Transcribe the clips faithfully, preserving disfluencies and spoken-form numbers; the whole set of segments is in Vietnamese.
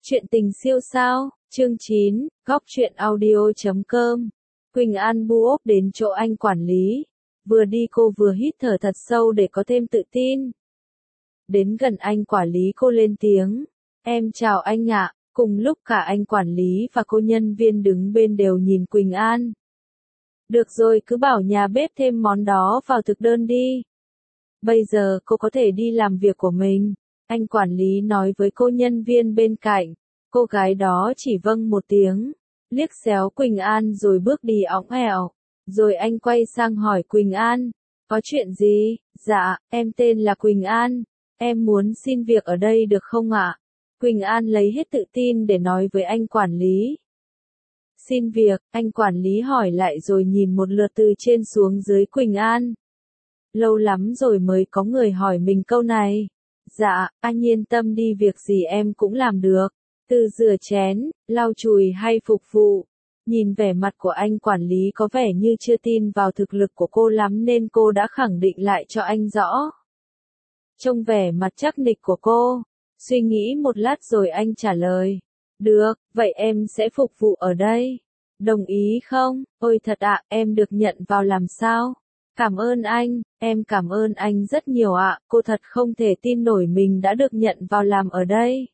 Chuyện tình siêu sao, chương chín, góc truyện audio chấm com. Quỳnh An bu ốp đến chỗ anh quản lý. Vừa đi cô vừa hít thở thật sâu để có thêm tự tin. Đến gần anh quản lý cô lên tiếng. Em chào anh ạ. Cùng lúc cả anh quản lý và cô nhân viên đứng bên đều nhìn Quỳnh An. Được rồi, cứ bảo nhà bếp thêm món đó vào thực đơn đi. Bây giờ cô có thể đi làm việc của mình. Anh quản lý nói với cô nhân viên bên cạnh. Cô gái đó chỉ vâng một tiếng, liếc xéo Quỳnh An rồi bước đi óng ẻo. Rồi anh quay sang hỏi Quỳnh An, có chuyện gì? Dạ, em tên là Quỳnh An, em muốn xin việc ở đây được không ạ? Quỳnh An lấy hết tự tin để nói với anh quản lý. Xin việc, anh quản lý hỏi lại rồi nhìn một lượt từ trên xuống dưới Quỳnh An. Lâu lắm rồi mới có người hỏi mình câu này. Dạ, anh yên tâm đi, việc gì em cũng làm được. Từ rửa chén, lau chùi hay phục vụ. Nhìn vẻ mặt của anh quản lý có vẻ như chưa tin vào thực lực của cô lắm nên cô đã khẳng định lại cho anh rõ. Trông vẻ mặt chắc nịch của cô, suy nghĩ một lát rồi anh trả lời. Được, vậy em sẽ phục vụ ở đây. Đồng ý không? Ôi thật ạ, em được nhận vào làm sao? Cảm ơn anh, em cảm ơn anh rất nhiều ạ, cô thật không thể tin nổi mình đã được nhận vào làm ở đây.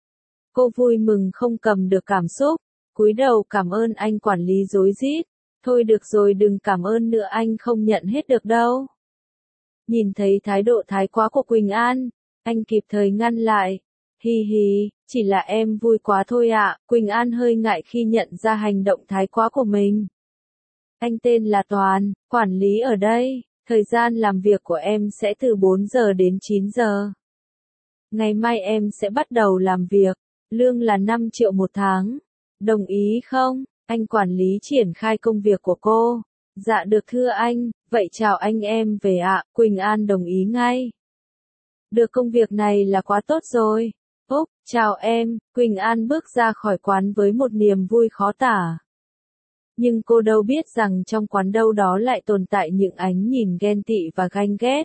Cô vui mừng không cầm được cảm xúc, cúi đầu cảm ơn anh quản lý rối rít. Thôi được rồi, đừng cảm ơn nữa, anh không nhận hết được đâu. Nhìn thấy thái độ thái quá của Quỳnh An, anh kịp thời ngăn lại. Hi hi, chỉ là em vui quá thôi ạ. Quỳnh An hơi ngại khi nhận ra hành động thái quá của mình. Anh tên là Toàn, quản lý ở đây. Thời gian làm việc của em sẽ từ bốn giờ đến chín giờ. Ngày mai em sẽ bắt đầu làm việc. Lương là năm triệu một tháng. Đồng ý không? Anh quản lý triển khai công việc của cô. Dạ được thưa anh, vậy chào anh em về ạ. Quỳnh An đồng ý ngay. Được, công việc này là quá tốt rồi. Úc, chào em. Quỳnh An bước ra khỏi quán với một niềm vui khó tả. Nhưng cô đâu biết rằng trong quán đâu đó lại tồn tại những ánh nhìn ghen tị và ganh ghét.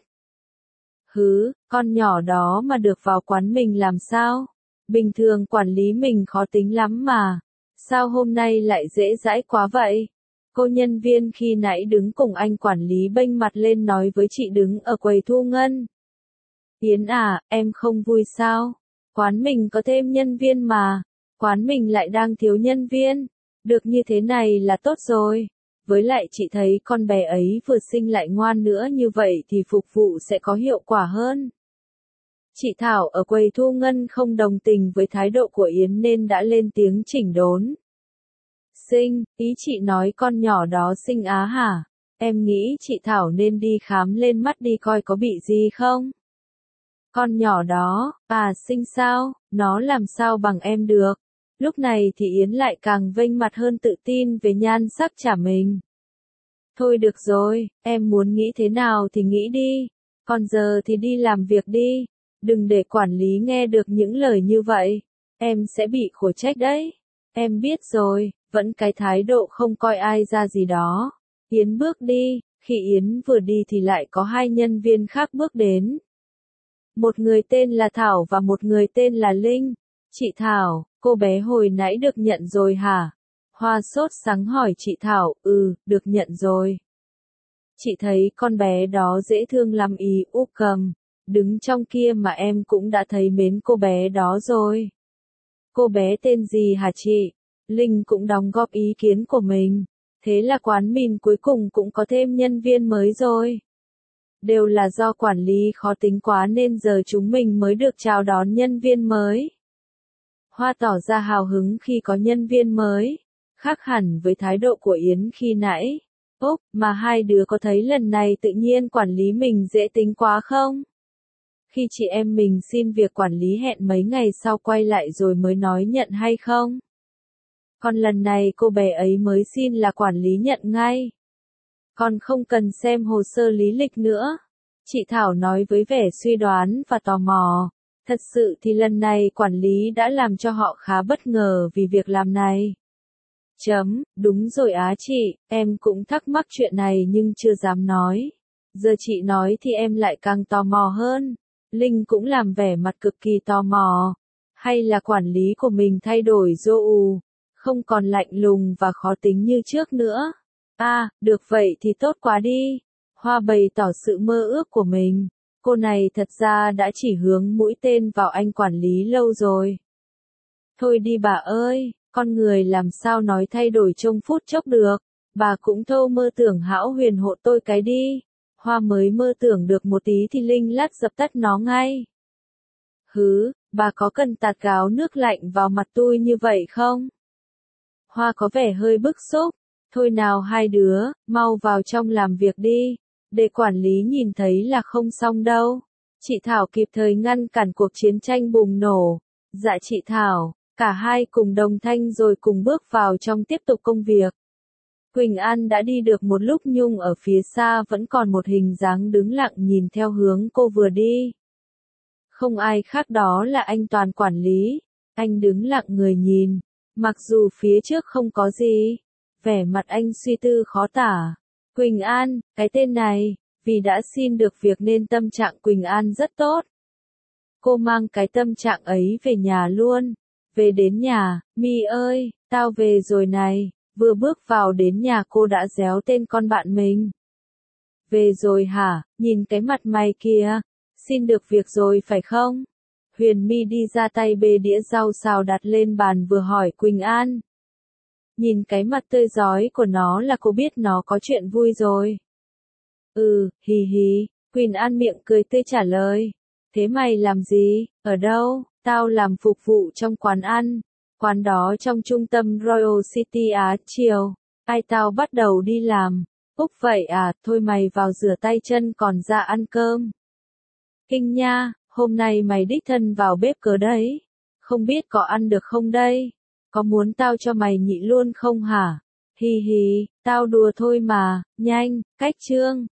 Hứ, con nhỏ đó mà được vào quán mình làm sao? Bình thường quản lý mình khó tính lắm mà. Sao hôm nay lại dễ dãi quá vậy? Cô nhân viên khi nãy đứng cùng anh quản lý bênh mặt lên nói với chị đứng ở quầy thu ngân. Yến à, em không vui sao? Quán mình có thêm nhân viên mà. Quán mình lại đang thiếu nhân viên. Được như thế này là tốt rồi. Với lại chị thấy con bé ấy vừa xinh lại ngoan nữa, như vậy thì phục vụ sẽ có hiệu quả hơn. Chị Thảo ở quầy thu ngân không đồng tình với thái độ của Yến nên đã lên tiếng chỉnh đốn. Xinh, ý chị nói con nhỏ đó xinh á hả? Em nghĩ chị Thảo nên đi khám lên mắt đi coi có bị gì không? Con nhỏ đó, à xinh sao, nó làm sao bằng em được? Lúc này thì Yến lại càng vênh mặt hơn, tự tin về nhan sắc chả mình. Thôi được rồi, em muốn nghĩ thế nào thì nghĩ đi. Còn giờ thì đi làm việc đi. Đừng để quản lý nghe được những lời như vậy. Em sẽ bị khổ trách đấy. Em biết rồi, vẫn cái thái độ không coi ai ra gì đó. Yến bước đi, khi Yến vừa đi thì lại có hai nhân viên khác bước đến. Một người tên là Thảo và một người tên là Linh. Chị Thảo, cô bé hồi nãy được nhận rồi hả? Hoa sốt sắng hỏi chị Thảo. Ừ, được nhận rồi. Chị thấy con bé đó dễ thương lắm ý, úp cầm. Đứng trong kia mà em cũng đã thấy mến cô bé đó rồi. Cô bé tên gì hả chị? Linh cũng đóng góp ý kiến của mình. Thế là quán mình cuối cùng cũng có thêm nhân viên mới rồi. Đều là do quản lý khó tính quá nên giờ chúng mình mới được chào đón nhân viên mới. Hoa tỏ ra hào hứng khi có nhân viên mới. Khác hẳn với thái độ của Yến khi nãy. Úc, mà hai đứa có thấy lần này tự nhiên quản lý mình dễ tính quá không? Khi chị em mình xin việc quản lý hẹn mấy ngày sau quay lại rồi mới nói nhận hay không? Còn lần này cô bé ấy mới xin là quản lý nhận ngay. Còn không cần xem hồ sơ lý lịch nữa. Chị Thảo nói với vẻ suy đoán và tò mò. Thật sự thì lần này quản lý đã làm cho họ khá bất ngờ vì việc làm này. Chấm, đúng rồi á chị, em cũng thắc mắc chuyện này nhưng chưa dám nói. Giờ chị nói thì em lại càng tò mò hơn. Linh cũng làm vẻ mặt cực kỳ tò mò. Hay là quản lý của mình thay đổi dô ù, không còn lạnh lùng và khó tính như trước nữa? À, được vậy thì tốt quá đi. Hoa bày tỏ sự mơ ước của mình. Cô này thật ra đã chỉ hướng mũi tên vào anh quản lý lâu rồi. Thôi đi bà ơi, con người làm sao nói thay đổi trong phút chốc được. Bà cũng thâu mơ tưởng hão huyền hộ tôi cái đi. Hoa mới mơ tưởng được một tí thì linh lắt dập tắt nó ngay. Hứ, bà có cần tạt gáo nước lạnh vào mặt tôi như vậy không? Hoa có vẻ hơi bức xúc. Thôi nào hai đứa, mau vào trong làm việc đi. Để quản lý nhìn thấy là không xong đâu. Chị Thảo kịp thời ngăn cản cuộc chiến tranh bùng nổ. Dạ chị Thảo, cả hai cùng đồng thanh rồi cùng bước vào trong tiếp tục công việc. Quỳnh An đã đi được một lúc nhưng ở phía xa vẫn còn một hình dáng đứng lặng nhìn theo hướng cô vừa đi. Không ai khác đó là anh Toàn quản lý. Anh đứng lặng người nhìn. Mặc dù phía trước không có gì. Vẻ mặt anh suy tư khó tả. Quỳnh An, cái tên này, vì đã xin được việc nên tâm trạng Quỳnh An rất tốt. Cô mang cái tâm trạng ấy về nhà luôn. Về đến nhà, Mi ơi, tao về rồi này. Vừa bước vào đến nhà cô đã réo tên con bạn mình. Về rồi hả, nhìn cái mặt mày kìa. Xin được việc rồi phải không? Huyền My đi ra tay bê đĩa rau xào đặt lên bàn vừa hỏi Quỳnh An. Nhìn cái mặt tươi rói của nó là cô biết nó có chuyện vui rồi. Ừ, hì hì, Quỳnh An miệng cười tươi trả lời. Thế mày làm gì, ở đâu? Tao làm phục vụ trong quán ăn. Quán đó trong trung tâm Royal City Á chiều. Ai tao bắt đầu đi làm. Úc vậy à, thôi mày vào rửa tay chân còn ra ăn cơm. Kinh nha, hôm nay mày đích thân vào bếp cớ đấy. Không biết có ăn được không đây? Có muốn tao cho mày nhị luôn không hả? Hì hì, tao đùa thôi mà, nhanh, cách chương.